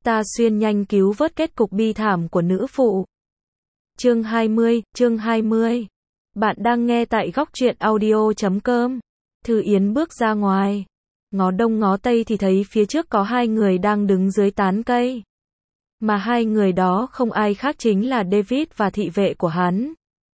Ta xuyên nhanh cứu vớt kết cục bi thảm của nữ phụ. Chương 20. Bạn đang nghe tại góc truyện audio.com. Thư Yến bước ra ngoài. Ngó đông ngó tây thì thấy phía trước có hai người đang đứng dưới tán cây. Mà hai người đó không ai khác chính là David và thị vệ của hắn.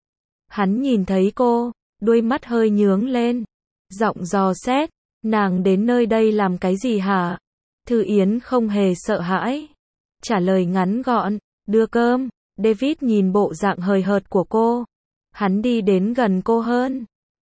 Hắn nhìn thấy cô, đuôi mắt hơi nhướng lên. Giọng dò xét, nàng đến nơi đây làm cái gì hả? Thư Yến không hề sợ hãi. Trả lời ngắn gọn, đưa cơm. David nhìn bộ dạng hời hợt của cô. Hắn đi đến gần cô hơn.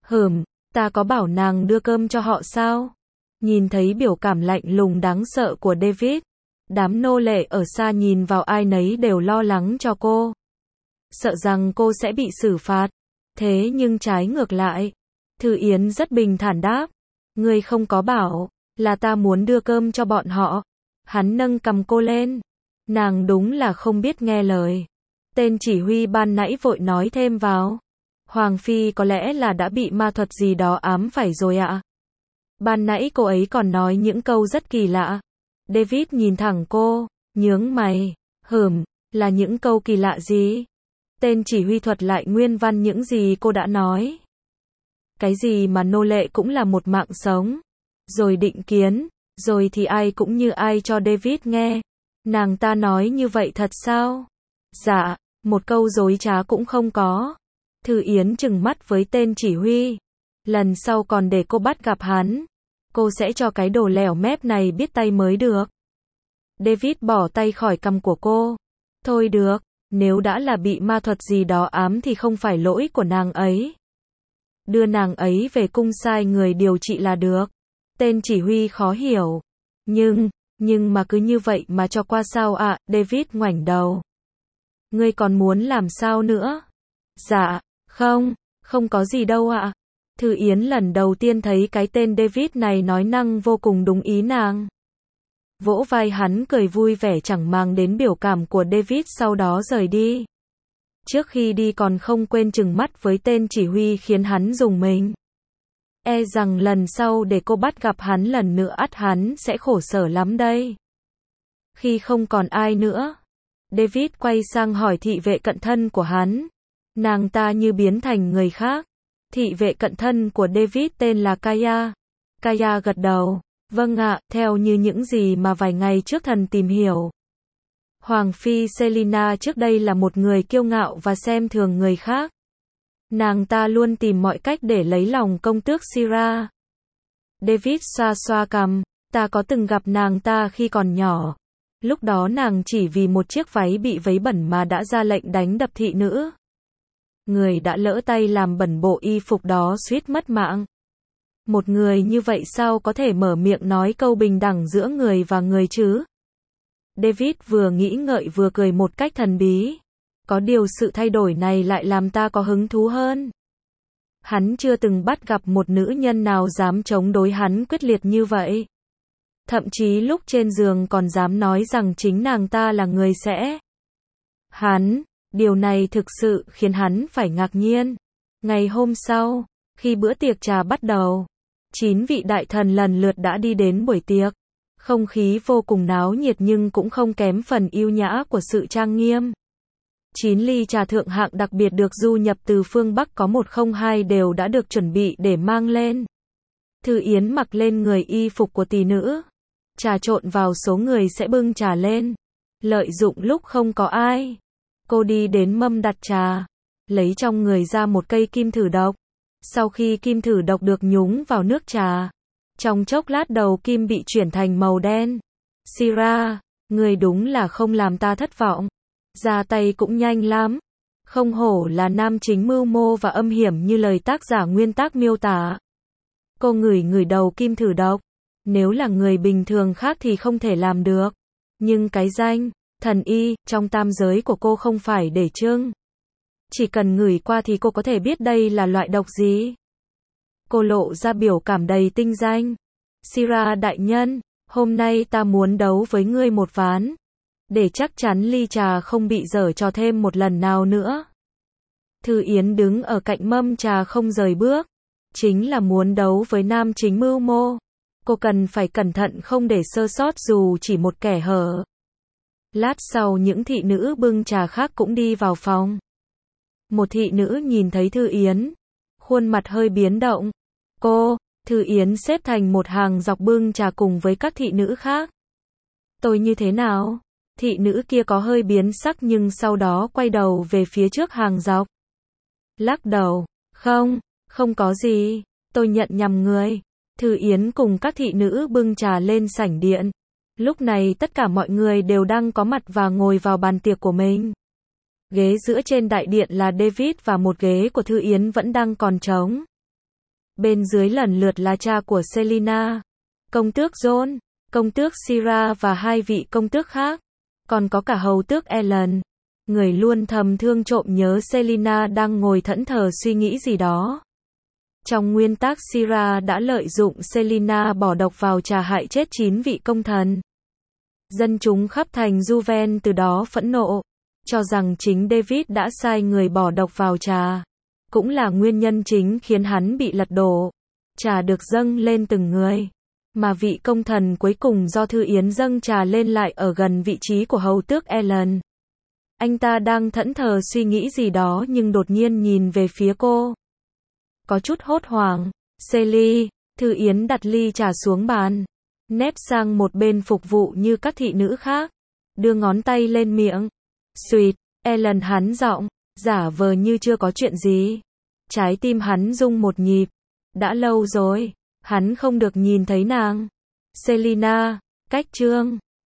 Ta có bảo nàng đưa cơm cho họ sao? Nhìn thấy biểu cảm lạnh lùng đáng sợ của David. Đám nô lệ ở xa nhìn vào ai nấy đều lo lắng cho cô. Sợ rằng cô sẽ bị xử phạt. Thế nhưng trái ngược lại. Thư Yến rất bình thản đáp. Ngươi không có bảo, là ta muốn đưa cơm cho bọn họ. Hắn nâng cầm cô lên. Nàng đúng là không biết nghe lời. Tên chỉ huy ban nãy vội nói thêm vào. Hoàng Phi có lẽ là đã bị ma thuật gì đó ám phải rồi ạ. Ban nãy cô ấy còn nói những câu rất kỳ lạ. David nhìn thẳng cô, nhướng mày. Là những câu kỳ lạ gì? Tên chỉ huy thuật lại nguyên văn những gì cô đã nói. Cái gì mà nô lệ cũng là một mạng sống. Rồi định kiến, rồi thì ai cũng như ai cho David nghe. Nàng ta nói như vậy thật sao? Dạ, một câu dối trá cũng không có. Thư Yến trừng mắt với tên chỉ huy. Lần sau còn để cô bắt gặp hắn, cô sẽ cho cái đồ lẻo mép này biết tay mới được. David bỏ tay khỏi cằm của cô. Thôi được, nếu đã là bị ma thuật gì đó ám thì không phải lỗi của nàng ấy. Đưa nàng ấy về cung sai người điều trị là được. Tên chỉ huy khó hiểu. Nhưng mà cứ như vậy mà cho qua sao ạ? David ngoảnh đầu. Ngươi còn muốn làm sao nữa? Dạ, không có gì đâu ạ. Thư Yến lần đầu tiên thấy cái tên David này nói năng vô cùng đúng ý nàng. Vỗ vai hắn cười vui vẻ chẳng màng đến biểu cảm của David sau đó rời đi. Trước khi đi còn không quên trừng mắt với tên chỉ huy khiến hắn rùng mình. E rằng lần sau để cô bắt gặp hắn lần nữa ắt hắn sẽ khổ sở lắm đây. Khi không còn ai nữa, David quay sang hỏi thị vệ cận thân của hắn. Nàng ta như biến thành người khác. Thị vệ cận thân của David tên là Kaya. Kaya gật đầu. Vâng ạ, theo như những gì mà vài ngày trước thần tìm hiểu. Hoàng Phi Selina trước đây là một người kiêu ngạo và xem thường người khác. Nàng ta luôn tìm mọi cách để lấy lòng công tước Syrah. David xoa xoa cằm. Ta có từng gặp nàng ta khi còn nhỏ. Lúc đó nàng chỉ vì một chiếc váy bị vấy bẩn mà đã ra lệnh đánh đập thị nữ. Người đã lỡ tay làm bẩn bộ y phục đó suýt mất mạng. Một người như vậy sao có thể mở miệng nói câu bình đẳng giữa người và người chứ? David vừa nghĩ ngợi vừa cười một cách thần bí. Có điều sự thay đổi này lại làm ta có hứng thú hơn. Hắn chưa từng bắt gặp một nữ nhân nào dám chống đối hắn quyết liệt như vậy. Thậm chí lúc trên giường còn dám nói rằng chính nàng ta là người sẽ. Điều này thực sự khiến hắn phải ngạc nhiên. Ngày hôm sau, khi bữa tiệc trà bắt đầu, 9 vị đại thần lần lượt đã đi đến buổi tiệc. Không khí vô cùng náo nhiệt nhưng cũng không kém phần yêu nhã của sự trang nghiêm. 9 ly trà thượng hạng đặc biệt được du nhập từ phương Bắc có 102 đều đã được chuẩn bị để mang lên. Thư Yến mặc lên người y phục của tỷ nữ. Trà trộn vào số người sẽ bưng trà lên. Lợi dụng lúc không có ai. Cô đi đến mâm đặt trà. Lấy trong người ra một cây kim thử độc. Sau khi kim thử độc được nhúng vào nước trà. Trong chốc lát đầu kim bị chuyển thành màu đen. Syrah, người đúng là không làm ta thất vọng. Ra tay cũng nhanh lắm. Không hổ là nam chính mưu mô và âm hiểm như lời tác giả nguyên tác miêu tả. Cô ngửi đầu kim thử độc. Nếu là người bình thường khác thì không thể làm được. Nhưng cái danh, thần y, trong tam giới của cô không phải để trưng. Chỉ cần ngửi qua thì cô có thể biết đây là loại độc gì. Cô lộ ra biểu cảm đầy tinh danh. Syrah đại nhân, hôm nay ta muốn đấu với ngươi một ván. Để chắc chắn ly trà không bị dở trò thêm một lần nào nữa. Thư Yến đứng ở cạnh mâm trà không rời bước. Chính là muốn đấu với nam chính mưu mô. Cô cần phải cẩn thận không để sơ sót dù chỉ một kẻ hở. Lát sau những thị nữ bưng trà khác cũng đi vào phòng. Một thị nữ nhìn thấy Thư Yến, khuôn mặt hơi biến động. Cô, Thư Yến xếp thành một hàng dọc bưng trà cùng với các thị nữ khác. Tôi như thế nào? Thị nữ kia có hơi biến sắc nhưng sau đó quay đầu về phía trước hàng dọc. Lắc đầu, không có gì, tôi nhận nhầm người. Thư Yến cùng các thị nữ bưng trà lên sảnh điện. Lúc này tất cả mọi người đều đang có mặt và ngồi vào bàn tiệc của mình. Ghế giữa trên đại điện là David và một ghế của Thư Yến vẫn đang còn trống. Bên dưới lần lượt là cha của Selina, công tước John, công tước Syrah và hai vị công tước khác. Còn có cả hầu tước Ellen. Người luôn thầm thương trộm nhớ Selina đang ngồi thẫn thờ suy nghĩ gì đó. Trong nguyên tắc Syrah đã lợi dụng Selina bỏ độc vào trà hại chết 9 vị công thần. Dân chúng khắp thành Juven từ đó phẫn nộ, cho rằng chính David đã sai người bỏ độc vào trà. Cũng là nguyên nhân chính khiến hắn bị lật đổ. Trà được dâng lên từng người. Mà vị công thần cuối cùng do Thư Yến dâng trà lên lại ở gần vị trí của hầu tước Ellen. Anh ta đang thẫn thờ suy nghĩ gì đó nhưng đột nhiên nhìn về phía cô. Có chút hốt hoảng. Sally, Thư Yến đặt ly trà xuống bàn. Nép sang một bên phục vụ như các thị nữ khác. Đưa ngón tay lên miệng. Sweet, Ellen hắn giọng, giả vờ như chưa có chuyện gì. Trái tim hắn rung một nhịp. Đã lâu rồi, hắn không được nhìn thấy nàng. Selina, cách chương